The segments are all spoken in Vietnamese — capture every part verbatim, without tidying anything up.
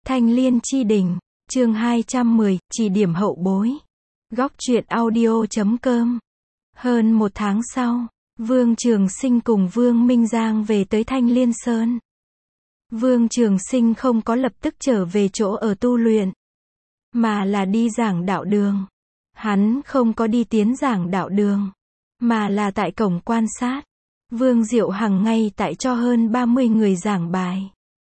Thanh Liên Chi Đỉnh, chương hai trăm mười, chỉ điểm hậu bối. Góc truyện audio chấm com. Hơn một tháng sau, Vương Trường Sinh cùng Vương Minh Giang về tới Thanh Liên Sơn. Vương Trường Sinh không có lập tức trở về chỗ ở tu luyện, mà là đi giảng đạo đường. Hắn không có đi tiến giảng đạo đường, mà là tại cổng quan sát. Vương Diệu Hằng ngay tại cho hơn ba mươi người giảng bài.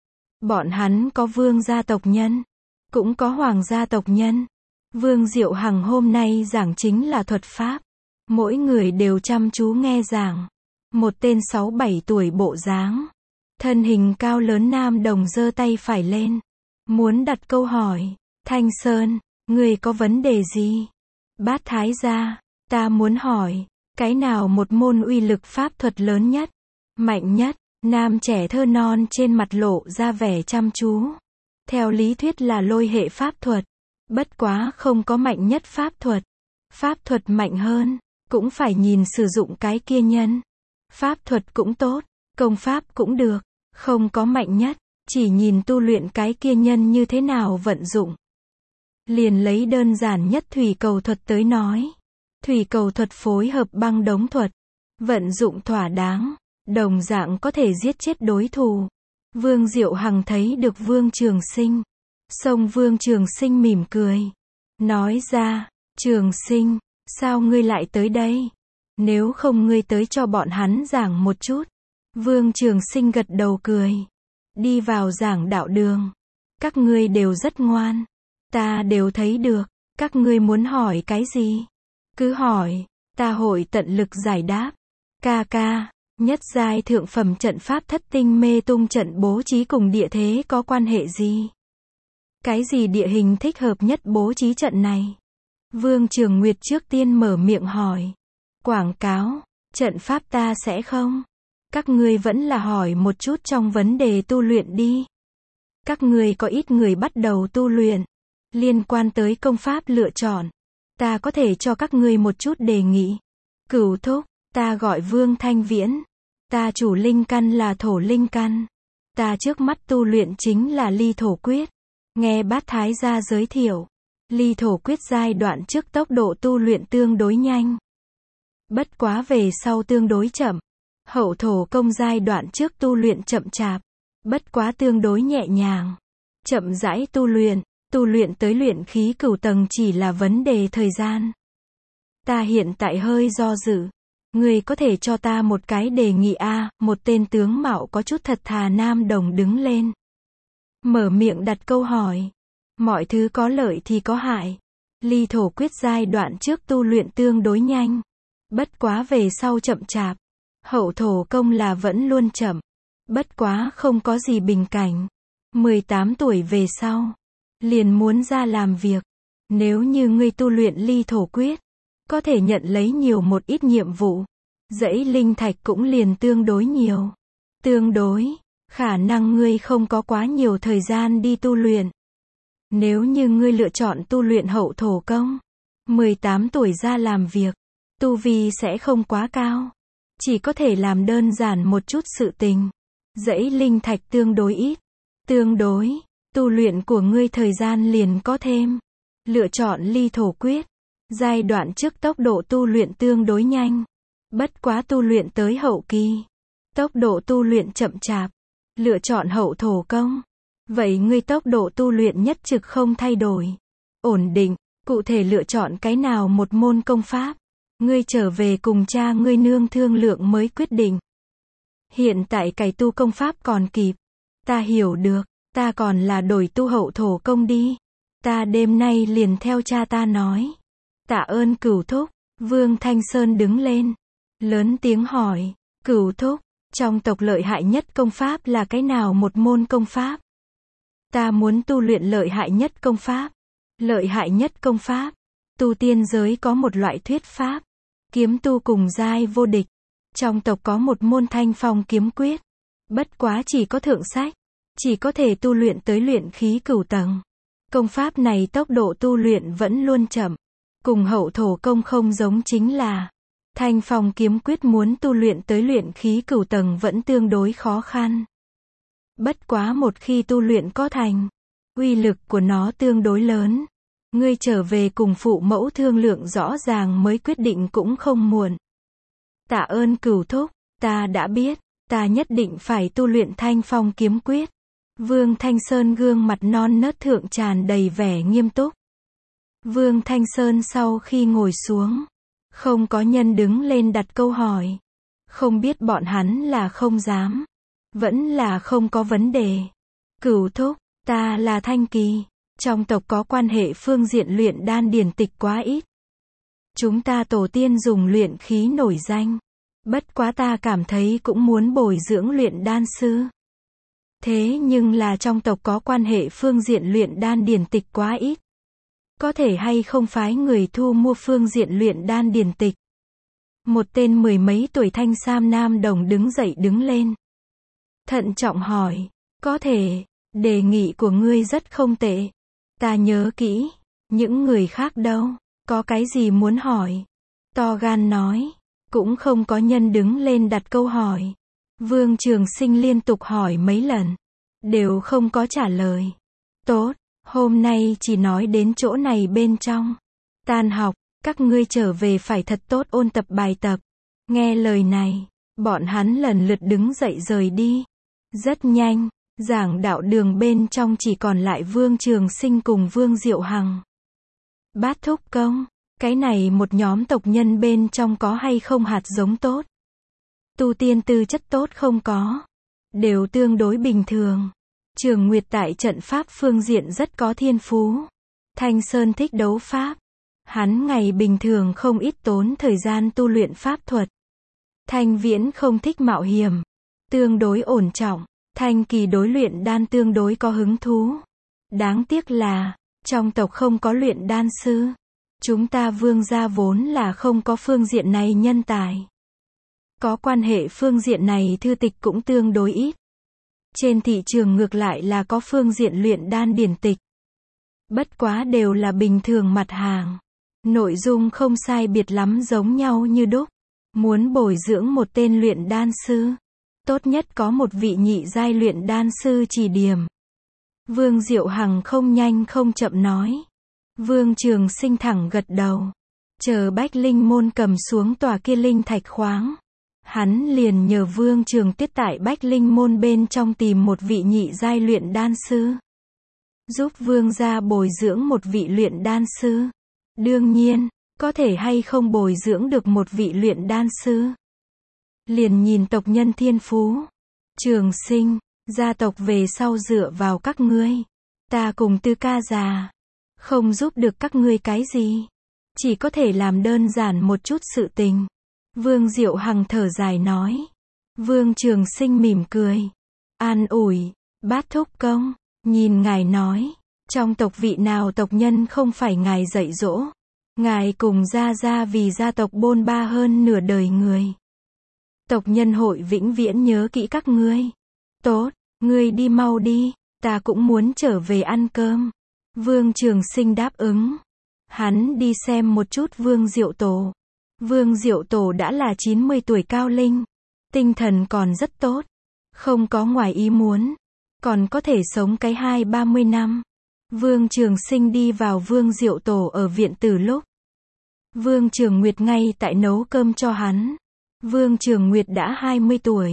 Bọn hắn có vương gia tộc nhân, cũng có hoàng gia tộc nhân. Vương Diệu Hằng hôm nay giảng chính là thuật pháp. Mỗi người đều chăm chú nghe giảng. Một tên sáu bảy tuổi bộ dáng, thân hình cao lớn nam đồng giơ tay phải lên, muốn đặt câu hỏi. Thanh Sơn, người có vấn đề gì? Bát Thái gia, ta muốn hỏi, cái nào một môn uy lực pháp thuật lớn nhất, mạnh nhất? Nam trẻ thơ non trên mặt lộ ra vẻ chăm chú. Theo lý thuyết là lôi hệ pháp thuật, bất quá không có mạnh nhất pháp thuật. Pháp thuật mạnh hơn, cũng phải nhìn sử dụng cái kia nhân. Pháp thuật cũng tốt, công pháp cũng được, không có mạnh nhất, chỉ nhìn tu luyện cái kia nhân như thế nào vận dụng. Liền lấy đơn giản nhất thủy cầu thuật tới nói. Thủy cầu thuật phối hợp băng đống thuật, vận dụng thỏa đáng, đồng dạng có thể giết chết đối thủ. Vương Diệu Hằng thấy được Vương Trường Sinh, xông Vương Trường Sinh mỉm cười, nói ra, Trường Sinh, sao ngươi lại tới đây? Nếu không ngươi tới cho bọn hắn giảng một chút. Vương Trường Sinh gật đầu cười, đi vào giảng đạo đường. Các ngươi đều rất ngoan, ta đều thấy được, các ngươi muốn hỏi cái gì? Cứ hỏi, ta hội tận lực giải đáp. Ca ca, nhất giai thượng phẩm trận pháp thất tinh mê tung trận bố trí cùng địa thế có quan hệ gì? Cái gì địa hình thích hợp nhất bố trí trận này? Vương Trường Nguyệt trước tiên mở miệng hỏi. Quảng cáo, trận pháp ta sẽ không. Các ngươi vẫn là hỏi một chút trong vấn đề tu luyện đi. Các ngươi có ít người bắt đầu tu luyện, liên quan tới công pháp lựa chọn. Ta có thể cho các ngươi một chút đề nghị. Cửu thúc, ta gọi Vương Thanh Viễn. Ta chủ linh căn là thổ linh căn. Ta trước mắt tu luyện chính là ly thổ quyết. Nghe Bát Thái gia giới thiệu, ly thổ quyết giai đoạn trước tốc độ tu luyện tương đối nhanh, bất quá về sau tương đối chậm. Hậu thổ công giai đoạn trước tu luyện chậm chạp, bất quá tương đối nhẹ nhàng. Chậm rãi tu luyện, tu luyện tới luyện khí cửu tầng chỉ là vấn đề thời gian. Ta hiện tại hơi do dự. Ngươi có thể cho ta một cái đề nghị a? À, một tên tướng mạo có chút thật thà nam đồng đứng lên, mở miệng đặt câu hỏi. Mọi thứ có lợi thì có hại. Ly thổ quyết giai đoạn trước tu luyện tương đối nhanh, bất quá về sau chậm chạp. Hậu thổ công là vẫn luôn chậm, bất quá không có gì bình cảnh. mười tám tuổi về sau, liền muốn ra làm việc. Nếu như ngươi tu luyện ly thổ quyết, có thể nhận lấy nhiều một ít nhiệm vụ. Dãy linh thạch cũng liền tương đối nhiều. Tương đối, khả năng ngươi không có quá nhiều thời gian đi tu luyện. Nếu như ngươi lựa chọn tu luyện hậu thổ công, mười tám tuổi ra làm việc, tu vi sẽ không quá cao. Chỉ có thể làm đơn giản một chút sự tình. Dãy linh thạch tương đối ít. Tương đối, tu luyện của ngươi thời gian liền có thêm. Lựa chọn ly thổ quyết, giai đoạn trước tốc độ tu luyện tương đối nhanh, bất quá tu luyện tới hậu kỳ, tốc độ tu luyện chậm chạp. Lựa chọn hậu thổ công, vậy ngươi tốc độ tu luyện nhất trực không thay đổi, ổn định. Cụ thể lựa chọn cái nào một môn công pháp, ngươi trở về cùng cha ngươi nương thương lượng mới quyết định. Hiện tại cải tu công pháp còn kịp. Ta hiểu được, ta còn là đổi tu hậu thổ công đi. Ta đêm nay liền theo cha ta nói. Tạ ơn Cửu thúc. Vương Thanh Sơn đứng lên, lớn tiếng hỏi, Cửu thúc, trong tộc lợi hại nhất công pháp là cái nào một môn công pháp? Ta muốn tu luyện lợi hại nhất công pháp. Lợi hại nhất công pháp, tu tiên giới có một loại thuyết pháp, kiếm tu cùng giai vô địch. Trong tộc có một môn Thanh Phong kiếm quyết, bất quá chỉ có thượng sách, chỉ có thể tu luyện tới luyện khí cửu tầng. Công pháp này tốc độ tu luyện vẫn luôn chậm, cùng hậu thổ công không giống chính là Thanh Phong kiếm quyết muốn tu luyện tới luyện khí cửu tầng vẫn tương đối khó khăn. Bất quá một khi tu luyện có thành, Uy lực của nó tương đối lớn. Ngươi trở về cùng phụ mẫu thương lượng rõ ràng mới quyết định cũng không muộn. Tạ ơn Cửu thúc, ta đã biết, ta nhất định phải tu luyện Thanh Phong kiếm quyết. Vương Thanh Sơn gương mặt non nớt thượng tràn đầy vẻ nghiêm túc. Vương Thanh Sơn sau khi ngồi xuống, không có nhân đứng lên đặt câu hỏi. Không biết bọn hắn là không dám, vẫn là không có vấn đề. Cửu thúc, ta là Thanh Kỳ, trong tộc có quan hệ phương diện luyện đan điển tịch quá ít. Chúng ta tổ tiên dùng luyện khí nổi danh. Bất quá ta cảm thấy cũng muốn bồi dưỡng luyện đan sư. Thế nhưng là trong tộc có quan hệ phương diện luyện đan điển tịch quá ít. Có thể hay không phái người thu mua phương diện luyện đan điển tịch. Một tên mười mấy tuổi thanh sam nam đồng đứng dậy đứng lên. Thận trọng hỏi, có thể, đề nghị của ngươi rất không tệ. Ta nhớ kỹ, những người khác đâu, có cái gì muốn hỏi? To gan nói, cũng không có nhân đứng lên đặt câu hỏi. Vương Trường Sinh liên tục hỏi mấy lần, đều không có trả lời. Tốt, hôm nay chỉ nói đến chỗ này bên trong. Tan học, các ngươi trở về phải thật tốt ôn tập bài tập. Nghe lời này, bọn hắn lần lượt đứng dậy rời đi. Rất nhanh, giảng đạo đường bên trong chỉ còn lại Vương Trường Sinh cùng Vương Diệu Hằng. Bát thúc công, cái này một nhóm tộc nhân bên trong có hay không hạt giống tốt? Tu tiên tư chất tốt không có? Đều tương đối bình thường. Trường Nguyệt tại trận pháp phương diện rất có thiên phú. Thanh Sơn thích đấu pháp. Hắn ngày bình thường không ít tốn thời gian tu luyện pháp thuật. Thanh Viễn không thích mạo hiểm. Tương đối ổn trọng. Thanh Kỳ đối luyện đan tương đối có hứng thú. Đáng tiếc là, trong tộc không có luyện đan sư. Chúng ta Vương gia vốn là không có phương diện này nhân tài. Có quan hệ phương diện này thư tịch cũng tương đối ít. Trên thị trường ngược lại là có phương diện luyện đan điển tịch. Bất quá đều là bình thường mặt hàng. Nội dung không sai biệt lắm giống nhau như đúc. Muốn bồi dưỡng một tên luyện đan sư, tốt nhất có một vị nhị giai luyện đan sư chỉ điểm. Vương Diệu Hằng không nhanh không chậm nói. Vương Trường Sinh thẳng gật đầu. Chờ Bách Linh môn cầm xuống tòa kia linh thạch khoáng. Hắn liền nhờ Vương Trường Tiết tại Bách Linh môn bên trong tìm một vị nhị giai luyện đan sư. Giúp Vương gia bồi dưỡng một vị luyện đan sư. Đương nhiên, có thể hay không bồi dưỡng được một vị luyện đan sư. Liền nhìn tộc nhân thiên phú. Trường Sinh, gia tộc về sau dựa vào các ngươi. Ta cùng Tư ca già, không giúp được các ngươi cái gì. Chỉ có thể làm đơn giản một chút sự tình. Vương Diệu Hằng thở dài nói. Vương Trường Sinh mỉm cười. An ủi, Bát thúc công, nhìn ngài nói, trong tộc vị nào tộc nhân không phải ngài dạy dỗ. Ngài cùng gia gia vì gia tộc bôn ba hơn nửa đời người. Tộc nhân hội vĩnh viễn nhớ kỹ các ngươi. Tốt, ngươi đi mau đi, ta cũng muốn trở về ăn cơm. Vương Trường Sinh đáp ứng. Hắn đi xem một chút Vương Diệu Tổ. Vương Diệu Tổ đã là chín mươi tuổi cao linh. Tinh thần còn rất tốt. Không có ngoài ý muốn. Còn có thể sống cái hai ba mươi năm. Vương Trường Sinh đi vào Vương Diệu Tổ ở viện từ lúc. Vương Trường Nguyệt ngay tại nấu cơm cho hắn. Vương Trường Nguyệt đã hai mươi tuổi.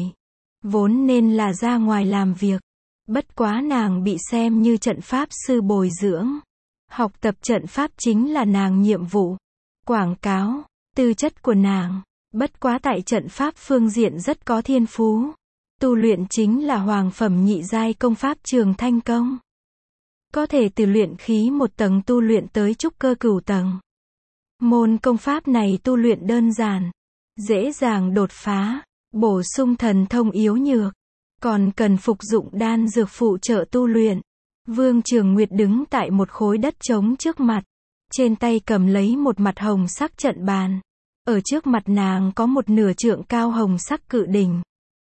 Vốn nên là ra ngoài làm việc. Bất quá nàng bị xem như trận pháp sư bồi dưỡng. Học tập trận pháp chính là nàng nhiệm vụ. Quảng cáo, tư chất của nàng. Bất quá tại trận pháp phương diện rất có thiên phú. Tu luyện chính là hoàng phẩm nhị giai công pháp Trường Thanh Công. Có thể từ luyện khí một tầng tu luyện tới trúc cơ cửu tầng. Môn công pháp này tu luyện đơn giản, dễ dàng đột phá, bổ sung thần thông yếu nhược, còn cần phục dụng đan dược phụ trợ tu luyện. Vương Trường Nguyệt đứng tại một khối đất trống trước mặt, trên tay cầm lấy một mặt hồng sắc trận bàn. Ở trước mặt nàng có một nửa trượng cao hồng sắc cự đỉnh.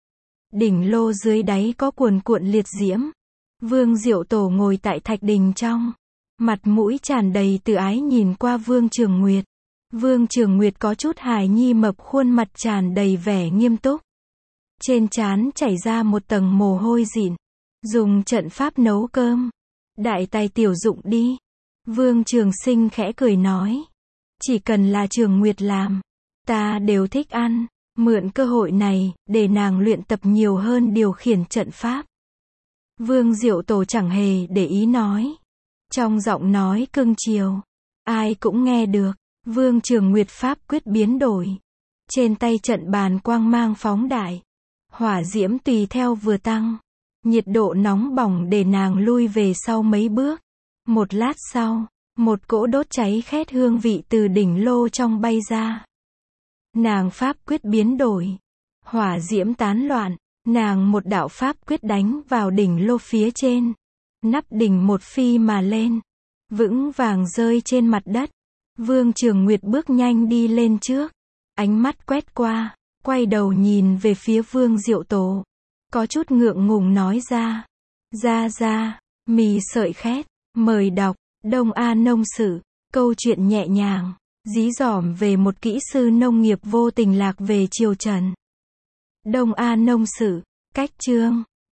Đỉnh lô dưới đáy có cuồn cuộn liệt diễm. Vương Diệu Tổ ngồi tại thạch đình trong, mặt mũi tràn đầy từ ái nhìn qua Vương Trường Nguyệt. Vương Trường Nguyệt có chút hài nhi mập khuôn mặt tràn đầy vẻ nghiêm túc. Trên trán chảy ra một tầng mồ hôi dịn. Dùng trận pháp nấu cơm. Đại tài tiểu dụng đi. Vương Trường Sinh khẽ cười nói. Chỉ cần là Trường Nguyệt làm, ta đều thích ăn. Mượn cơ hội này, để nàng luyện tập nhiều hơn điều khiển trận pháp. Vương Diệu Tổ chẳng hề để ý nói. Trong giọng nói cưng chiều, ai cũng nghe được. Vương Trường Nguyệt pháp quyết biến đổi. Trên tay trận bàn quang mang phóng đại. Hỏa diễm tùy theo vừa tăng. Nhiệt độ nóng bỏng để nàng lui về sau mấy bước. Một lát sau, một cỗ đốt cháy khét hương vị từ đỉnh lô trong bay ra. Nàng pháp quyết biến đổi. Hỏa diễm tán loạn. Nàng một đạo pháp quyết đánh vào đỉnh lô phía trên. Nắp đỉnh một phi mà lên. Vững vàng rơi trên mặt đất. Vương Trường Nguyệt bước nhanh đi lên trước. Ánh mắt quét qua. Quay đầu nhìn về phía Vương Diệu Tổ. Có chút ngượng ngùng nói ra. Ra ra, mì sợi khét. Mời đọc, Đông A Nông Sự. Câu chuyện nhẹ nhàng, dí dỏm về một kỹ sư nông nghiệp vô tình lạc về triều Trần. Đông A Nông Sự. Cách chương